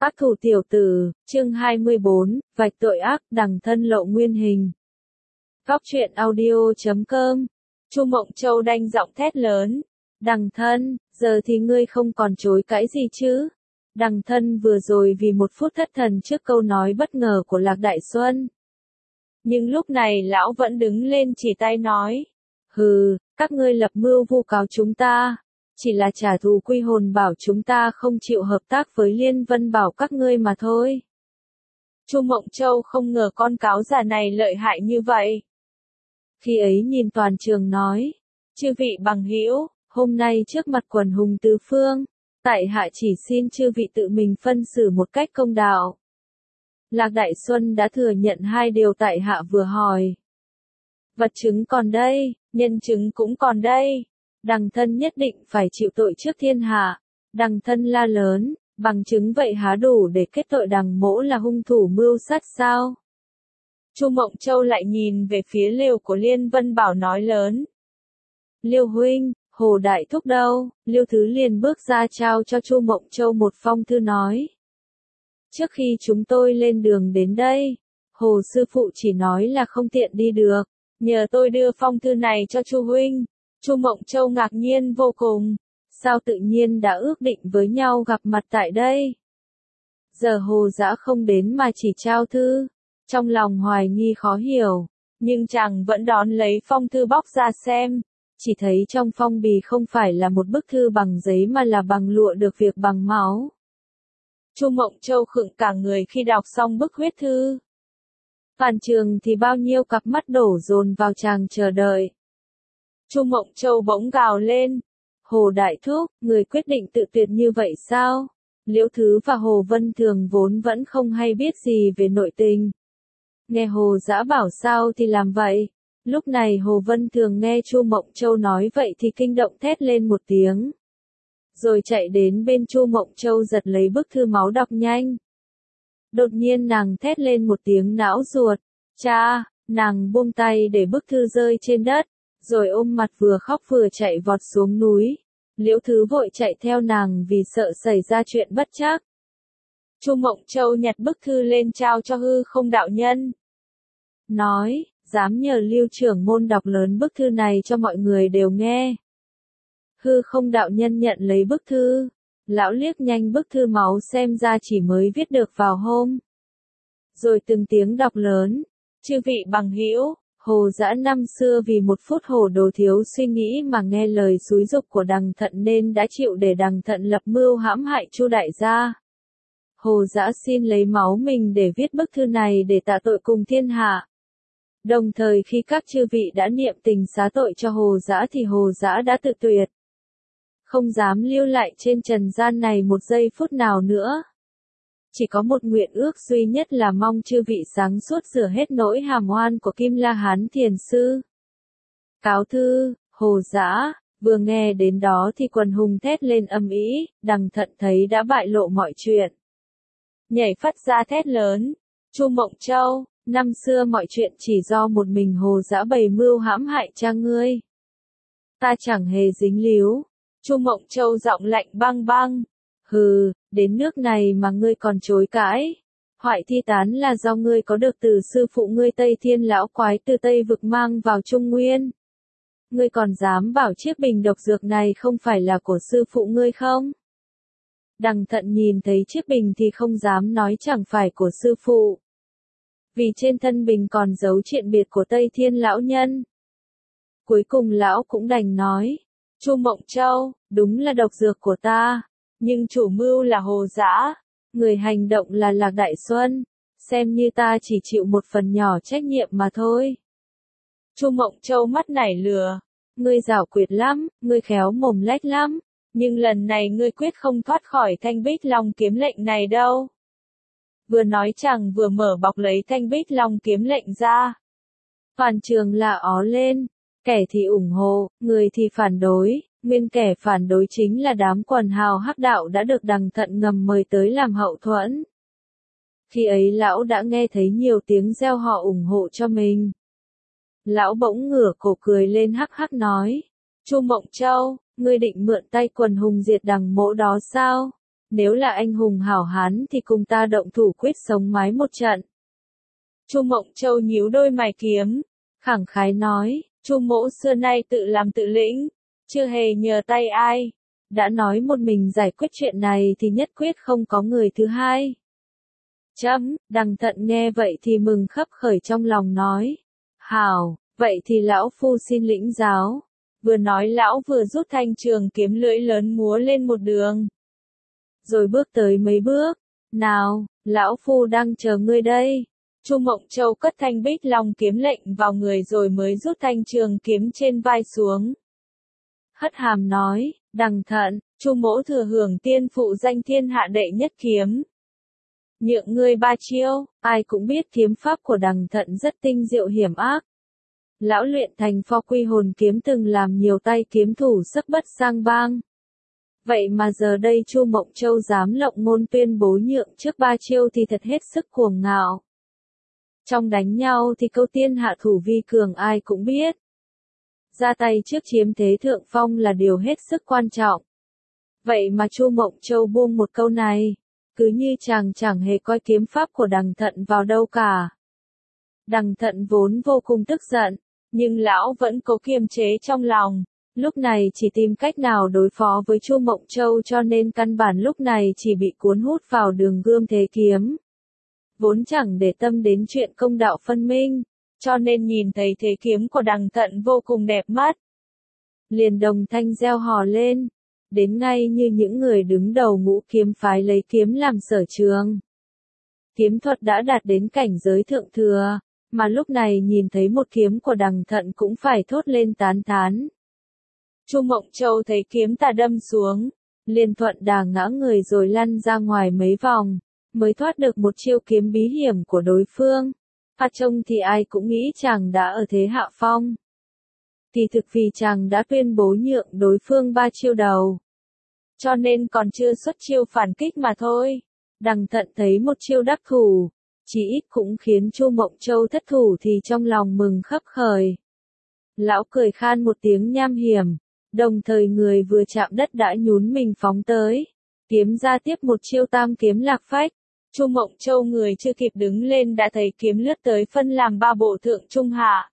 Ác thủ tiểu tử, chương 24, vạch tội ác, đằng thân lộ nguyên hình. Góc truyện audio.com. Chu Mộng Châu đanh giọng thét lớn. Đằng thân, giờ thì ngươi không còn chối cãi gì chứ? Đằng thân vừa rồi vì một phút thất thần trước câu nói bất ngờ của Lạc Đại Xuân. Nhưng lúc này lão vẫn đứng lên chỉ tay nói. Hừ, các ngươi lập mưu vu cáo chúng ta. Chỉ là trả thù quy hồn bảo chúng ta không chịu hợp tác với Liên Vân bảo các ngươi mà thôi. Chu Mộng Châu không ngờ con cáo già này lợi hại như vậy. Khi ấy nhìn toàn trường nói, chư vị bằng hữu, hôm nay trước mặt quần hùng tứ phương, tại hạ chỉ xin chư vị tự mình phân xử một cách công đạo. Lạc Đại Xuân đã thừa nhận hai điều tại hạ vừa hỏi. Vật chứng còn đây, nhân chứng cũng còn đây. Đằng thân nhất định phải chịu tội trước thiên hạ. Đằng thân la lớn, bằng chứng vậy há đủ để kết tội đằng mỗ là hung thủ mưu sát sao? Chu Mộng Châu lại nhìn về phía Liêu của Liên Vân Bảo nói lớn. Liêu huynh, Hồ Đại Thúc đâu? Liêu Thứ liền bước ra trao cho Chu Mộng Châu một phong thư nói. Trước khi chúng tôi lên đường đến đây, Hồ sư phụ chỉ nói là không tiện đi được, nhờ tôi đưa phong thư này cho Chu huynh. Chu Mộng Châu ngạc nhiên vô cùng, sao tự nhiên đã ước định với nhau gặp mặt tại đây? Giờ Hồ Dã không đến mà chỉ trao thư, trong lòng hoài nghi khó hiểu, nhưng chàng vẫn đón lấy phong thư bóc ra xem, chỉ thấy trong phong bì không phải là một bức thư bằng giấy mà là bằng lụa được việc bằng máu. Chu Mộng Châu khựng cả người khi đọc xong bức huyết thư. Toàn trường thì bao nhiêu cặp mắt đổ dồn vào chàng chờ đợi. Chu Mộng Châu bỗng gào lên. Hồ Đại Thúc, người quyết định tự tuyệt như vậy sao? Liễu Thứ và Hồ Vân Thường vốn vẫn không hay biết gì về nội tình. Nghe Hồ Dã bảo sao thì làm vậy. Lúc này Hồ Vân Thường nghe Chu Mộng Châu nói vậy thì kinh động thét lên một tiếng. Rồi chạy đến bên Chu Mộng Châu giật lấy bức thư máu đọc nhanh. Đột nhiên nàng thét lên một tiếng não ruột. Cha, nàng buông tay để bức thư rơi trên đất. Rồi ôm mặt vừa khóc vừa chạy vọt xuống núi. Liễu Thứ vội chạy theo nàng vì sợ xảy ra chuyện bất trắc. Chu Mộng Châu nhặt bức thư lên trao cho Hư Không đạo nhân. Nói, dám nhờ Lưu trưởng môn đọc lớn bức thư này cho mọi người đều nghe. Hư Không đạo nhân nhận lấy bức thư. Lão liếc nhanh bức thư máu xem ra chỉ mới viết được vào hôm. Rồi từng tiếng đọc lớn. Chư vị bằng hữu. Hồ Dã năm xưa vì một phút hồ đồ thiếu suy nghĩ mà nghe lời xúi giục của Đằng Thận nên đã chịu để Đằng Thận lập mưu hãm hại Chu đại gia. Hồ Dã xin lấy máu mình để viết bức thư này để tạ tội cùng thiên hạ. Đồng thời khi các chư vị đã niệm tình xá tội cho Hồ Dã thì Hồ Dã đã tự tuyệt. Không dám lưu lại trên trần gian này một giây phút nào nữa. Chỉ có một nguyện ước duy nhất là mong chư vị sáng suốt rửa hết nỗi hàm oan của Kim La Hán Thiền Sư. Cáo thư, Hồ Dã, vừa nghe đến đó thì quần hùng thét lên âm ĩ, Đằng Thận thấy đã bại lộ mọi chuyện. Nhảy phắt ra thét lớn, Chu Mộng Châu, năm xưa mọi chuyện chỉ do một mình Hồ Dã bày mưu hãm hại cha ngươi. Ta chẳng hề dính líu. Chu Mộng Châu giọng lạnh băng băng. Hừ, đến nước này mà ngươi còn chối cãi. Hoại thi tán là do ngươi có được từ sư phụ ngươi Tây Thiên lão quái từ Tây vực mang vào Trung Nguyên. Ngươi còn dám bảo chiếc bình độc dược này không phải là của sư phụ ngươi không? Đằng Thận nhìn thấy chiếc bình thì không dám nói chẳng phải của sư phụ. Vì trên thân bình còn dấu triện biệt của Tây Thiên lão nhân. Cuối cùng lão cũng đành nói. Chu Mộng Châu, đúng là độc dược của ta. Nhưng chủ mưu là Hồ Dã, người hành động là Lạc Đại Xuân, xem như ta chỉ chịu một phần nhỏ trách nhiệm mà thôi. Chu Mộng Châu mắt nảy lửa, ngươi giảo quyệt lắm, ngươi khéo mồm lách lắm, nhưng lần này ngươi quyết không thoát khỏi thanh bích long kiếm lệnh này đâu. Vừa nói chàng vừa mở bọc lấy thanh bích long kiếm lệnh ra. Toàn trường là ó lên, kẻ thì ủng hộ, người thì phản đối. Nguyên kẻ phản đối chính là đám quần hào hắc đạo đã được Đằng Thận ngầm mời tới làm hậu thuẫn. Khi ấy lão đã nghe thấy nhiều tiếng reo họ ủng hộ cho mình. Lão bỗng ngửa cổ cười lên hắc hắc nói. Chu Mộng Châu, ngươi định mượn tay quần hùng diệt Đằng mỗ đó sao? nếu là anh hùng hảo hán thì cùng ta động thủ quyết sống mái một trận. Chu Mộng Châu nhíu đôi mày kiếm, khẳng khái nói, Chu mỗ xưa nay tự làm tự lĩnh, chưa hề nhờ tay ai, đã nói một mình giải quyết chuyện này thì nhất quyết không có người thứ hai. Đằng Thận nghe vậy thì mừng khấp khởi trong lòng nói, hảo, vậy thì lão phu xin lĩnh giáo. Vừa nói lão vừa rút thanh trường kiếm lưỡi lớn múa lên một đường. Rồi bước tới mấy bước, nào, lão phu đang chờ ngươi đây. Chu Mộng Châu cất thanh Bích Long kiếm lệnh vào người rồi mới rút thanh trường kiếm trên vai xuống. Hất hàm nói, Đằng Thận, Chu mỗ thừa hưởng tiên phụ danh thiên hạ đệ nhất kiếm. Nhượng ngươi 3 chiêu, ai cũng biết kiếm pháp của Đằng Thận rất tinh diệu hiểm ác. Lão luyện thành Pho Quy Hồn kiếm từng làm nhiều tay kiếm thủ sắc bất sang bang. Vậy mà giờ đây Chu Mộng Châu dám lộng ngôn tuyên bố nhượng trước 3 chiêu thì thật hết sức cuồng ngạo. Trong đánh nhau thì câu tiên hạ thủ vi cường ai cũng biết. Ra tay trước chiếm thế thượng phong là điều hết sức quan trọng. Vậy mà Chu Mộng Châu buông một câu này, cứ như chàng chẳng hề coi kiếm pháp của Đằng Thận vào đâu cả. Đằng Thận vốn vô cùng tức giận, nhưng lão vẫn cố kiềm chế trong lòng. Lúc này chỉ tìm cách nào đối phó với Chu Mộng Châu cho nên căn bản lúc này chỉ bị cuốn hút vào đường gươm thế kiếm. Vốn chẳng để tâm đến chuyện công đạo phân minh, cho nên nhìn thấy thế kiếm của Đằng Thận vô cùng đẹp mắt. Liền đồng thanh reo hò lên, đến ngay như những người đứng đầu ngũ kiếm phái lấy kiếm làm sở trường. Kiếm thuật đã đạt đến cảnh giới thượng thừa, mà lúc này nhìn thấy một kiếm của Đằng Thận cũng phải thốt lên tán thán. Chu Mộng Châu thấy kiếm tà đâm xuống, liền thuận đà ngã người rồi lăn ra ngoài mấy vòng, mới thoát được một chiêu kiếm bí hiểm của đối phương. Phát trông thì ai cũng nghĩ chàng đã ở thế hạ phong. Kỳ thực vì chàng đã tuyên bố nhượng đối phương 3 chiêu đầu. Cho nên còn chưa xuất chiêu phản kích mà thôi. Đằng Thận thấy một chiêu đắc thủ, chỉ ít cũng khiến Chu Mộng Châu thất thủ thì trong lòng mừng khấp khởi. Lão cười khan một tiếng nham hiểm, đồng thời người vừa chạm đất đã nhún mình phóng tới. Kiếm ra tiếp một chiêu tam kiếm lạc phách. Chu Mộng Châu người chưa kịp đứng lên đã thấy kiếm lướt tới phân làm 3 bộ thượng trung hạ.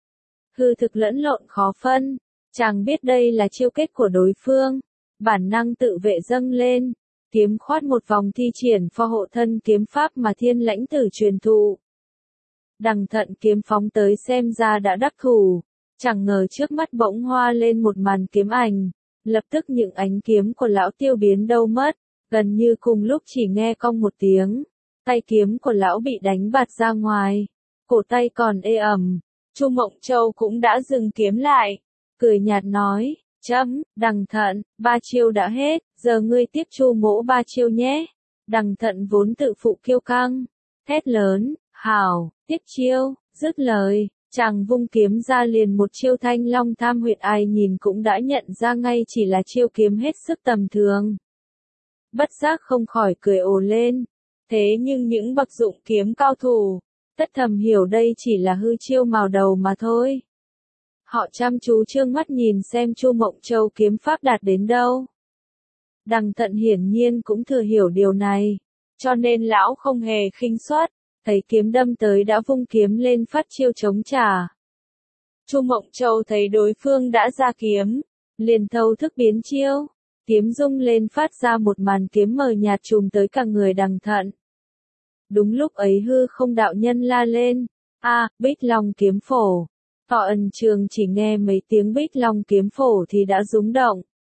Hư thực lẫn lộn khó phân, chàng biết đây là chiêu kết của đối phương. Bản năng tự vệ dâng lên, kiếm khoát một vòng thi triển Pho hộ thân kiếm pháp mà Thiên Lãnh Tử truyền thụ. Đằng Thận kiếm phóng tới xem ra đã đắc thủ, chẳng ngờ trước mắt bỗng hoa lên một màn kiếm ảnh, lập tức những ánh kiếm của lão tiêu biến đâu mất, gần như cùng lúc chỉ nghe cong một tiếng, tay kiếm của lão bị đánh bạt ra ngoài, cổ tay còn ê ẩm. Chu Mộng Châu cũng đã dừng kiếm lại, cười nhạt nói, Đằng Thận, 3 chiêu đã hết, giờ ngươi tiếp Chu mỗ 3 chiêu nhé. Đằng Thận vốn tự phụ kiêu căng, thét lớn, hảo, tiếp chiêu, dứt lời, chàng vung kiếm ra liền một chiêu Thanh Long Tham Huyệt, ai nhìn cũng đã nhận ra ngay chỉ là chiêu kiếm hết sức tầm thường. Bất giác không khỏi cười ồ lên, thế nhưng những bậc dụng kiếm cao thủ, tất thầm hiểu đây chỉ là hư chiêu mào đầu mà thôi. Họ chăm chú trương mắt nhìn xem Chu Mộng Châu kiếm pháp đạt đến đâu. Đằng Thận hiển nhiên cũng thừa hiểu điều này, cho nên lão không hề khinh suất, thấy kiếm đâm tới đã vung kiếm lên phát chiêu chống trả. Chu Mộng Châu thấy đối phương đã ra kiếm, liền thâu thức biến chiêu, kiếm rung lên phát ra một màn kiếm mờ nhạt trùm tới cả người Đằng Thận. Đúng lúc ấy hư không đạo nhân la lên, Bích Long kiếm phổ. Thọ Ân Trường chỉ nghe mấy tiếng Bích Long kiếm phổ thì đã rúng động.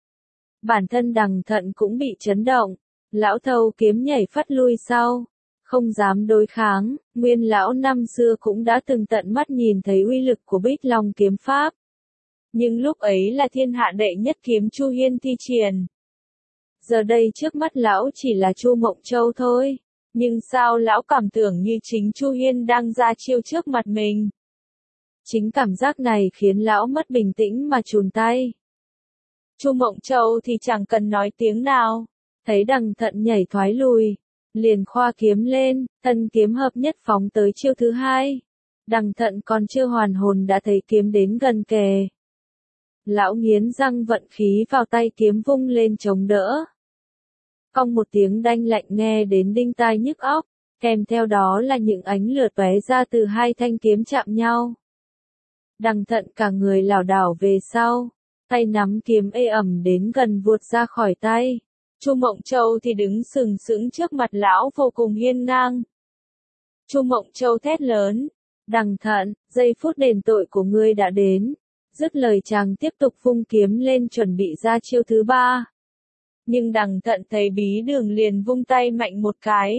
Bản thân Đằng Thận cũng bị chấn động, lão thâu kiếm nhảy phắt lui sau, không dám đối kháng, nguyên lão năm xưa cũng đã từng tận mắt nhìn thấy uy lực của Bích Long kiếm pháp. Nhưng lúc ấy là thiên hạ đệ nhất kiếm Chu Hiên thi triển. Giờ đây trước mắt lão chỉ là Chu Mộng Châu thôi, nhưng sao lão cảm tưởng như chính Chu Hiên đang ra chiêu trước mặt mình. Chính cảm giác này khiến lão mất bình tĩnh mà chùn tay. Chu Mộng Châu thì chẳng cần nói tiếng nào, thấy Đằng Thận nhảy thoái lùi, liền khoa kiếm lên, thân kiếm hợp nhất phóng tới chiêu thứ hai. Đằng Thận còn chưa hoàn hồn đã thấy kiếm đến gần kề. Lão nghiến răng vận khí vào tay kiếm vung lên chống đỡ. Cong một tiếng đanh lạnh nghe đến đinh tai nhức óc, kèm theo đó là những ánh lửa tóe ra từ hai thanh kiếm chạm nhau. Đằng Thận cả người lảo đảo về sau, tay nắm kiếm ê ẩm đến gần vuột ra khỏi tay. Chu Mộng Châu thì đứng sừng sững trước mặt lão vô cùng hiên ngang. Chu Mộng Châu thét lớn, Đằng Thận, giây phút đền tội của ngươi đã đến. Dứt lời chàng tiếp tục vung kiếm lên chuẩn bị ra chiêu thứ ba. Nhưng Đằng Thận thấy bí đường liền vung tay mạnh một cái.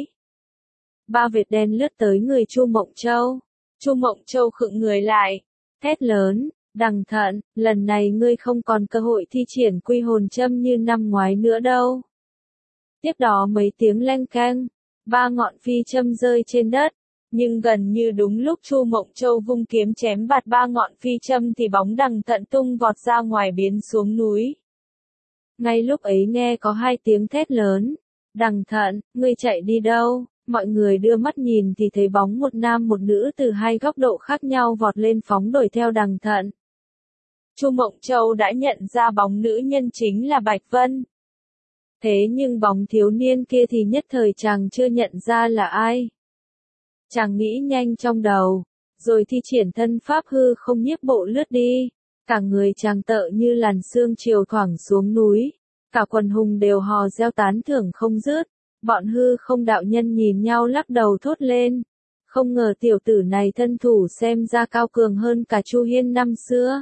Ba vệt đen lướt tới người Chu Mộng Châu. Chu Mộng Châu khựng người lại, thét lớn, Đằng Thận, lần này ngươi không còn cơ hội thi triển quy hồn châm như năm ngoái nữa đâu. Tiếp đó mấy tiếng leng keng, ba ngọn phi châm rơi trên đất, nhưng gần như đúng lúc Chu Mộng Châu vung kiếm chém bạt ba ngọn phi châm thì bóng Đằng Thận tung vọt ra ngoài biến xuống núi. Ngay lúc ấy nghe có hai tiếng thét lớn, Đằng Thận, ngươi chạy đi đâu? Mọi người đưa mắt nhìn thì thấy bóng một nam một nữ từ hai góc độ khác nhau vọt lên phóng đuổi theo Đằng Thận. Chu Mộng Châu đã nhận ra bóng nữ nhân chính là Bạch Vân. Thế nhưng bóng thiếu niên kia thì nhất thời chàng chưa nhận ra là ai. Chàng nghĩ nhanh trong đầu, rồi thi triển thân pháp hư không nhiếp bộ lướt đi. Cả người chàng tợ như làn sương chiều thoảng xuống núi. Cả quần hùng đều hò reo tán thưởng không dứt. Bọn hư không đạo nhân nhìn nhau lắc đầu thốt lên. Không ngờ tiểu tử này thân thủ xem ra cao cường hơn cả Chu Hiên năm xưa.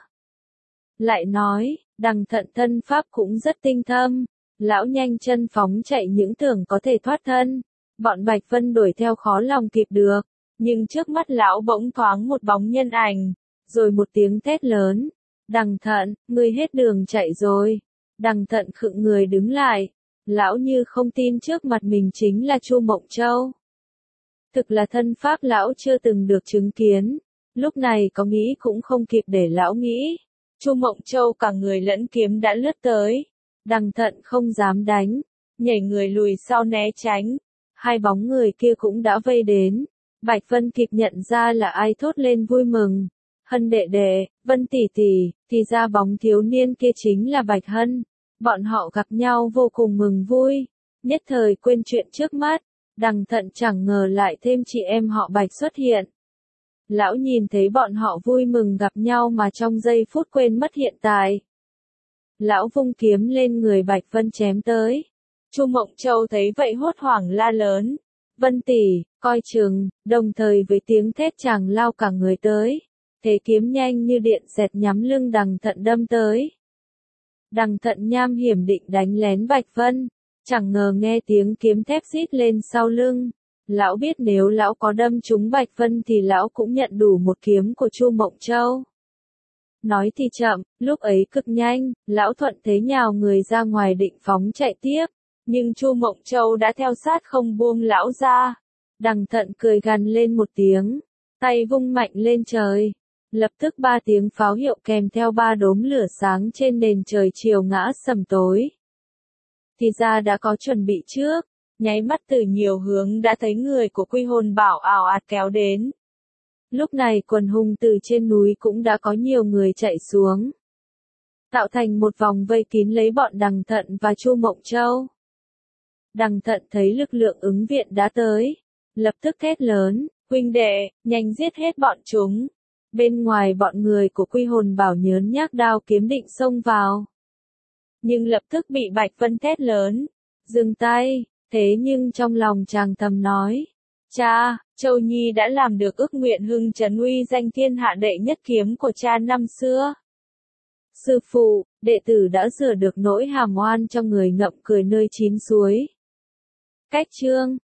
Lại nói, Đằng Thận thân pháp cũng rất tinh thâm. Lão nhanh chân phóng chạy những tưởng có thể thoát thân. Bọn Bạch Vân đuổi theo khó lòng kịp được. Nhưng trước mắt lão bỗng thoáng một bóng nhân ảnh. Rồi một tiếng thét lớn. Đằng Thận, ngươi hết đường chạy rồi. Đằng Thận khựng người đứng lại. Lão như không tin trước mặt mình chính là Chu Mộng Châu. Thực là thân pháp lão chưa từng được chứng kiến. Lúc này có nghĩ cũng không kịp để lão nghĩ. Chu Mộng Châu cả người lẫn kiếm đã lướt tới. Đằng Thận không dám đánh. Nhảy người lùi sau né tránh. Hai bóng người kia cũng đã vây đến. Bạch Vân kịp nhận ra là ai thốt lên vui mừng. Hân đệ đệ, Vân tỷ tỷ, thì ra bóng thiếu niên kia chính là Bạch Hân. Bọn họ gặp nhau vô cùng mừng vui, nhất thời quên chuyện trước mắt, Đằng Thận chẳng ngờ lại thêm chị em họ Bạch xuất hiện. Lão nhìn thấy bọn họ vui mừng gặp nhau mà trong giây phút quên mất hiện tại. Lão vung kiếm lên người Bạch Vân chém tới. Chu Mộng Châu thấy vậy hốt hoảng la lớn, Vân tỷ, coi chừng, đồng thời với tiếng thét chàng lao cả người tới. Thế kiếm nhanh như điện xẹt nhắm lưng Đằng Thận đâm tới. Đằng Thận nham hiểm định đánh lén Bạch Vân, chẳng ngờ nghe tiếng kiếm thép rít lên sau lưng. Lão biết nếu lão có đâm trúng Bạch Vân thì lão cũng nhận đủ một kiếm của Chu Mộng Châu. Nói thì chậm, lúc ấy cực nhanh, lão thuận thế nhào người ra ngoài định phóng chạy tiếp, nhưng Chu Mộng Châu đã theo sát không buông lão ra. Đằng Thận cười gằn lên một tiếng, tay vung mạnh lên trời. Lập tức ba tiếng pháo hiệu kèm theo ba đốm lửa sáng trên nền trời chiều ngã sầm tối. Thì ra đã có chuẩn bị trước, nháy mắt từ nhiều hướng đã thấy người của Quy Hồn Bảo ào ạt kéo đến. Lúc này quần hùng từ trên núi cũng đã có nhiều người chạy xuống. Tạo thành một vòng vây kín lấy bọn Đằng Thận và Chu Mộng Châu. Đằng Thận thấy lực lượng ứng viện đã tới. Lập tức thét lớn, huynh đệ, nhanh giết hết bọn chúng. Bên ngoài bọn người của Quy Hồn Bảo nhớn nhác đao kiếm định xông vào. Nhưng lập tức bị Bạch Vân thét lớn, dừng tay, thế nhưng trong lòng chàng thầm nói. Cha, Châu Nhi đã làm được ước nguyện hưng trấn uy danh thiên hạ đệ nhất kiếm của cha năm xưa. Sư phụ, đệ tử đã rửa được nỗi hàm oan cho người ngậm cười nơi chín suối. Cách chương